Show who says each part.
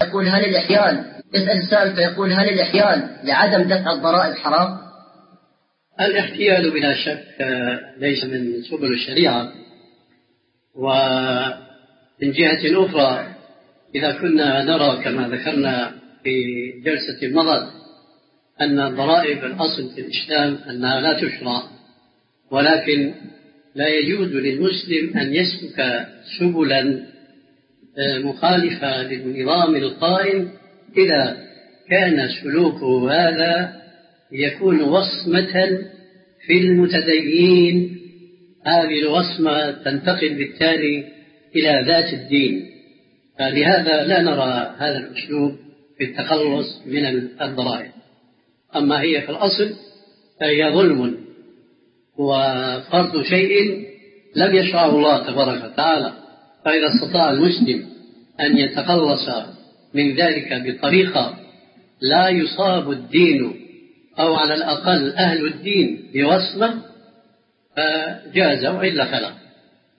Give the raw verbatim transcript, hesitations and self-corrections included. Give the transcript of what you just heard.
Speaker 1: يقول هل الإحيال يسأل السائل فيقول هل الإحيال لعدم دفع الضرائب حرام؟
Speaker 2: الاحتيال بلا شك ليس من سبل الشريعة. ومن جهة أخرى إذا كنا نرى كما ذكرنا في جلسة مضت أن الضرائب الأصل في الإسلام أنها لا تشرع، ولكن لا يجوز للمسلم أن يسلك سبلا مخالفة للنظام القائم إذا كان سلوكه هذا يكون وصمة في المتدين. هذه الوصمة تنتقل بالتالي إلى ذات الدين، فلهذا لا نرى هذا الأسلوب في التخلص من الضرائب. أما هي في الأصل فهي ظلم وفرض شيء لم يشرعه الله تبارك وتعالى، فإذا استطاع المسلم أن يتخلص من ذلك بطريقة لا يصاب الدين أو على الأقل أهل الدين بوصمة فجاز، وإلا فلا.